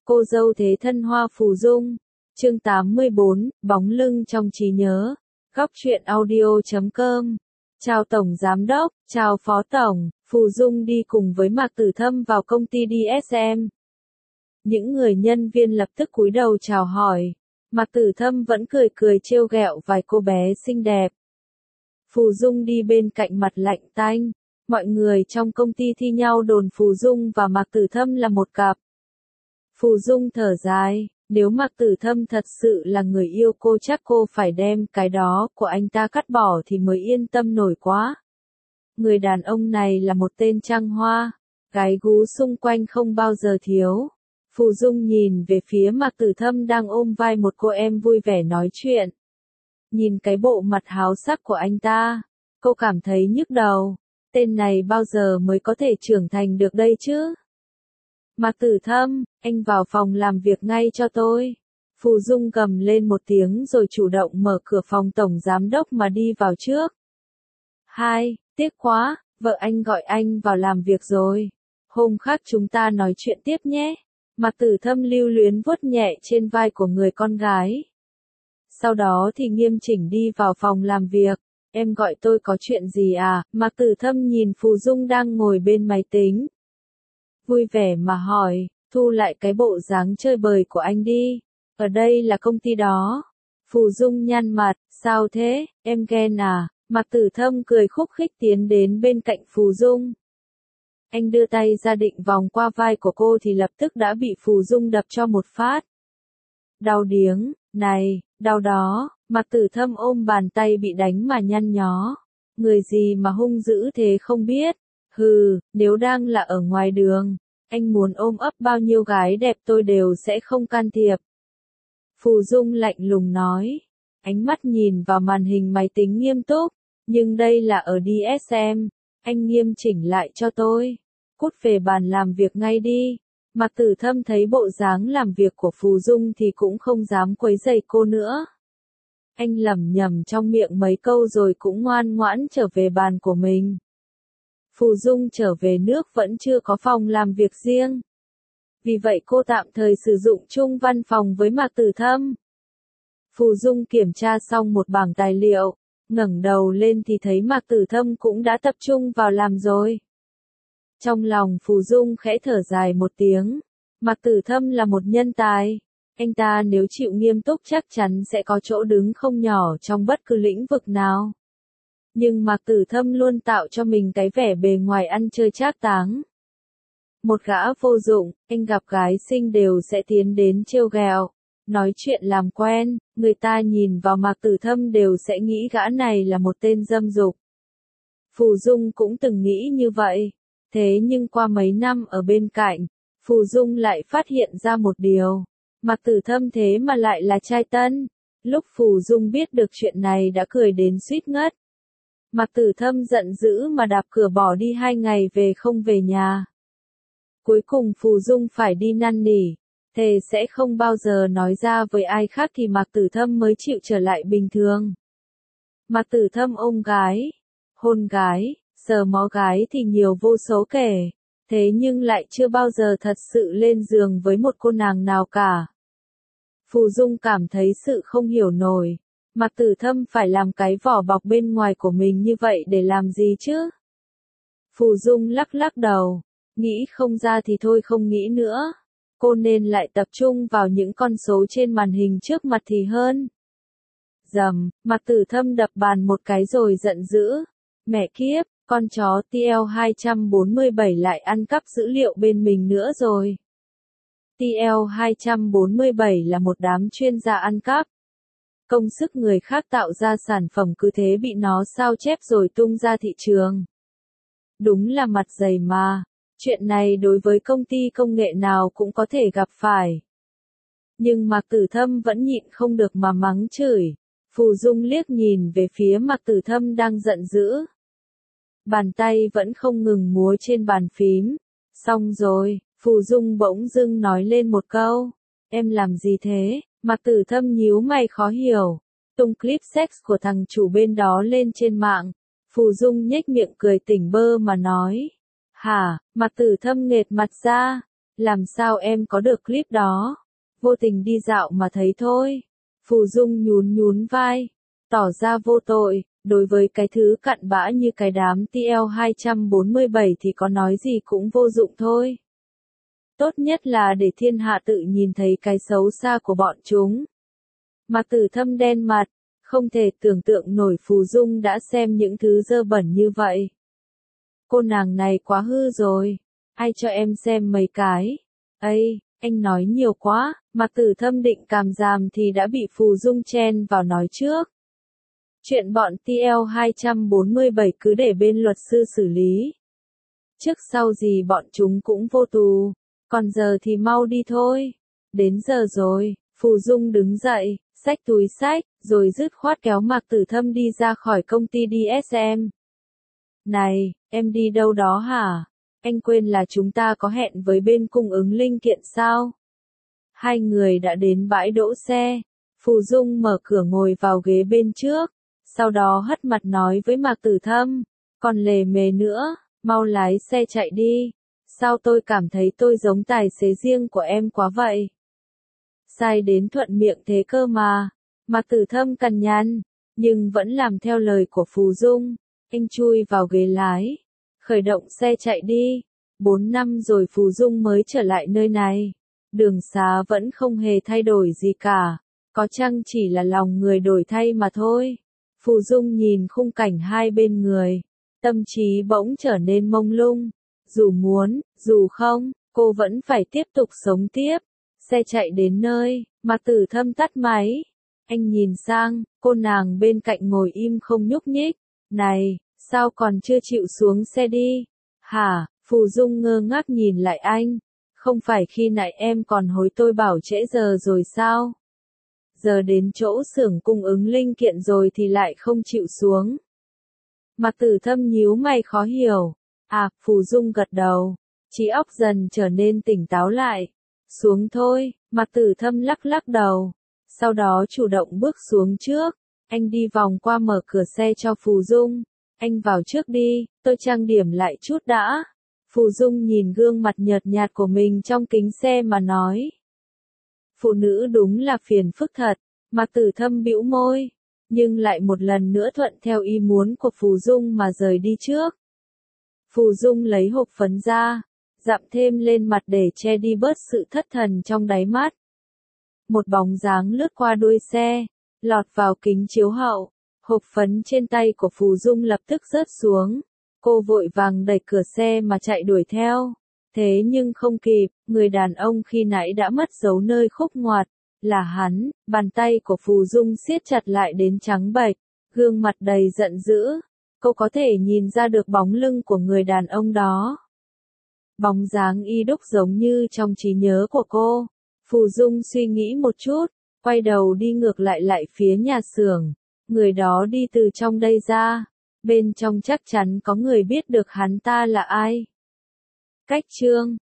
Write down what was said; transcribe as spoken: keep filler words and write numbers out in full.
Cô dâu thế thân Hoa Phù Dung. Chương tám mươi bốn, bóng lưng trong trí nhớ. Góc truyện audio chấm com. Chào Tổng Giám Đốc, chào Phó Tổng. Phù Dung đi cùng với Mạc Tử Thâm vào công ty đê ét em. Những người nhân viên lập tức cúi đầu chào hỏi. Mạc Tử Thâm vẫn cười cười trêu ghẹo vài cô bé xinh đẹp. Phù Dung đi bên cạnh mặt lạnh tanh. Mọi người trong công ty thi nhau đồn Phù Dung và Mạc Tử Thâm là một cặp. Phù Dung thở dài, nếu Mạc Tử Thâm thật sự là người yêu cô chắc cô phải đem cái đó của anh ta cắt bỏ thì mới yên tâm nổi quá. Người đàn ông này là một tên trăng hoa, gái gú xung quanh không bao giờ thiếu. Phù Dung nhìn về phía Mạc Tử Thâm đang ôm vai một cô em vui vẻ nói chuyện. Nhìn cái bộ mặt háo sắc của anh ta, cô cảm thấy nhức đầu. Tên này bao giờ mới có thể trưởng thành được đây chứ? Mạc Tử Thâm, anh vào phòng làm việc ngay cho tôi. Phù Dung gầm lên một tiếng rồi chủ động mở cửa phòng tổng giám đốc mà đi vào trước. Hai, tiếc quá, vợ anh gọi anh vào làm việc rồi. Hôm khác chúng ta nói chuyện tiếp nhé. Mạc Tử Thâm lưu luyến vuốt nhẹ trên vai của người con gái. Sau đó thì nghiêm chỉnh đi vào phòng làm việc. Em gọi tôi có chuyện gì à? Mạc Tử Thâm nhìn Phù Dung đang ngồi bên máy tính. Vui vẻ mà hỏi, thu lại cái bộ dáng chơi bời của anh đi. Ở đây là công ty đó. Phù Dung nhăn mặt, sao thế, em ghen à? Mạc Tử Thâm cười khúc khích tiến đến bên cạnh Phù Dung. Anh đưa tay ra định vòng qua vai của cô thì lập tức đã bị Phù Dung đập cho một phát. Đau điếng, này, đau đó. Mạc Tử Thâm ôm bàn tay bị đánh mà nhăn nhó. Người gì mà hung dữ thế không biết. Hừ, nếu đang là ở ngoài đường, anh muốn ôm ấp bao nhiêu gái đẹp tôi đều sẽ không can thiệp. Phù Dung lạnh lùng nói. Ánh mắt nhìn vào màn hình máy tính nghiêm túc. Nhưng đây là ở đê ét em. Anh nghiêm chỉnh lại cho tôi. Cút về bàn làm việc ngay đi. Mạc Tử Thâm thấy bộ dáng làm việc của Phù Dung thì cũng không dám quấy rầy cô nữa. Anh lẩm nhẩm trong miệng mấy câu rồi cũng ngoan ngoãn trở về bàn của mình. Phù Dung trở về nước vẫn chưa có phòng làm việc riêng. Vì vậy cô tạm thời sử dụng chung văn phòng với Mạc Tử Thâm. Phù Dung kiểm tra xong một bảng tài liệu, ngẩng đầu lên thì thấy Mạc Tử Thâm cũng đã tập trung vào làm rồi. Trong lòng Phù Dung khẽ thở dài một tiếng. Mạc Tử Thâm là một nhân tài. Anh ta nếu chịu nghiêm túc chắc chắn sẽ có chỗ đứng không nhỏ trong bất cứ lĩnh vực nào. Nhưng Mạc Tử Thâm luôn tạo cho mình cái vẻ bề ngoài ăn chơi trác táng. Một gã vô dụng, anh gặp gái xinh đều sẽ tiến đến trêu ghẹo, nói chuyện làm quen, người ta nhìn vào Mạc Tử Thâm đều sẽ nghĩ gã này là một tên dâm dục. Phù Dung cũng từng nghĩ như vậy, thế nhưng qua mấy năm ở bên cạnh, Phù Dung lại phát hiện ra một điều. Mạc Tử Thâm thế mà lại là trai tân. Lúc Phù Dung biết được chuyện này đã cười đến suýt ngất. Mạc Tử Thâm giận dữ mà đạp cửa bỏ đi hai ngày về không về nhà. Cuối cùng Phù Dung phải đi năn nỉ, thề sẽ không bao giờ nói ra với ai khác thì Mạc Tử Thâm mới chịu trở lại bình thường. Mạc Tử Thâm ôm gái, hôn gái, sờ mó gái thì nhiều vô số kể. Thế nhưng lại chưa bao giờ thật sự lên giường với một cô nàng nào cả. Phù Dung cảm thấy sự không hiểu nổi. Mạc Tử Thâm phải làm cái vỏ bọc bên ngoài của mình như vậy để làm gì chứ? Phù Dung lắc lắc đầu. Nghĩ không ra thì thôi không nghĩ nữa. Cô nên lại tập trung vào những con số trên màn hình trước mặt thì hơn. Dầm, Mạc Tử Thâm đập bàn một cái rồi giận dữ. Mẹ kiếp, con chó T L hai bốn bảy lại ăn cắp dữ liệu bên mình nữa rồi. T L hai bốn bảy là một đám chuyên gia ăn cắp. Công sức người khác tạo ra sản phẩm cứ thế bị nó sao chép rồi tung ra thị trường. Đúng là mặt dày mà. Chuyện này đối với công ty công nghệ nào cũng có thể gặp phải. Nhưng Mạc Tử Thâm vẫn nhịn không được mà mắng chửi. Phù Dung liếc nhìn về phía Mạc Tử Thâm đang giận dữ. Bàn tay vẫn không ngừng múa trên bàn phím. Xong rồi, Phù Dung bỗng dưng nói lên một câu. Em làm gì thế? Mạc Tử Thâm nhíu mày khó hiểu. Tung clip sex của thằng chủ bên đó lên trên mạng. Phù Dung nhếch miệng cười tỉnh bơ mà nói. Hả? Mạc Tử Thâm nghệt mặt ra. Làm sao em có được clip đó? Vô tình đi dạo mà thấy thôi. Phù Dung nhún nhún vai, tỏ ra vô tội, đối với cái thứ cặn bã như cái đám T L hai bốn bảy thì có nói gì cũng vô dụng thôi. Tốt nhất là để thiên hạ tự nhìn thấy cái xấu xa của bọn chúng. Mạc Tử Thâm đen mặt, không thể tưởng tượng nổi Phù Dung đã xem những thứ dơ bẩn như vậy. Cô nàng này quá hư rồi, ai cho em xem mấy cái? Ây, anh nói nhiều quá, Mạc Tử Thâm định càm ràm thì đã bị Phù Dung chen vào nói trước. Chuyện bọn T L hai bốn bảy cứ để bên luật sư xử lý. Trước sau gì bọn chúng cũng vô tù, còn giờ thì mau đi thôi. Đến giờ rồi, Phù Dung đứng dậy, xách túi xách, rồi dứt khoát kéo Mạc Tử Thâm đi ra khỏi công ty đê ét em. Này, em đi đâu đó hả? Anh quên là chúng ta có hẹn với bên cung ứng linh kiện sao? Hai người đã đến bãi đỗ xe. Phù Dung mở cửa ngồi vào ghế bên trước, sau đó hất mặt nói với Mạc Tử Thâm, còn lề mề nữa, mau lái xe chạy đi. Sao tôi cảm thấy tôi giống tài xế riêng của em quá vậy? Sai đến thuận miệng thế cơ mà. Mạc Tử Thâm cằn nhằn, nhưng vẫn làm theo lời của Phù Dung. Anh chui vào ghế lái, khởi động xe chạy đi. Bốn năm rồi Phù Dung mới trở lại nơi này. Đường xá vẫn không hề thay đổi gì cả, có chăng chỉ là lòng người đổi thay mà thôi. Phù Dung nhìn khung cảnh hai bên người, tâm trí bỗng trở nên mông lung. Dù muốn, dù không, cô vẫn phải tiếp tục sống tiếp. Xe chạy đến nơi, Mạc Tử Thâm tắt máy. Anh nhìn sang, cô nàng bên cạnh ngồi im không nhúc nhích. Này, sao còn chưa chịu xuống xe đi? Hả? Phù Dung ngơ ngác nhìn lại anh. Không phải khi nãy em còn hối tôi bảo trễ giờ rồi sao? Giờ đến chỗ xưởng cung ứng linh kiện rồi thì lại không chịu xuống. Mạc Tử Thâm nhíu mày khó hiểu. À, Phù Dung gật đầu. Trí óc dần trở nên tỉnh táo lại. Xuống thôi, Mạc Tử Thâm lắc lắc đầu. Sau đó chủ động bước xuống trước. Anh đi vòng qua mở cửa xe cho Phù Dung. Anh vào trước đi, tôi trang điểm lại chút đã. Phù Dung nhìn gương mặt nhợt nhạt của mình trong kính xe mà nói. Phụ nữ đúng là phiền phức thật. Mạc Tử Thâm bĩu môi, nhưng lại một lần nữa thuận theo ý muốn của Phù Dung mà rời đi trước. Phù Dung lấy hộp phấn ra, dặm thêm lên mặt để che đi bớt sự thất thần trong đáy mắt. Một bóng dáng lướt qua đuôi xe, lọt vào kính chiếu hậu. Hộp phấn trên tay của Phù Dung lập tức rớt xuống. Cô vội vàng đẩy cửa xe mà chạy đuổi theo. Thế nhưng không kịp, người đàn ông khi nãy đã mất dấu nơi khúc ngoặt. Là hắn. Bàn tay của Phù Dung siết chặt lại đến trắng bệch, gương mặt đầy giận dữ. Cô có thể nhìn ra được bóng lưng của người đàn ông đó. Bóng dáng y đúc giống như trong trí nhớ của cô. Phù Dung suy nghĩ một chút, quay đầu đi ngược lại lại phía nhà xưởng. Người đó đi từ trong đây ra. Bên trong chắc chắn có người biết được hắn ta là ai. Cách chương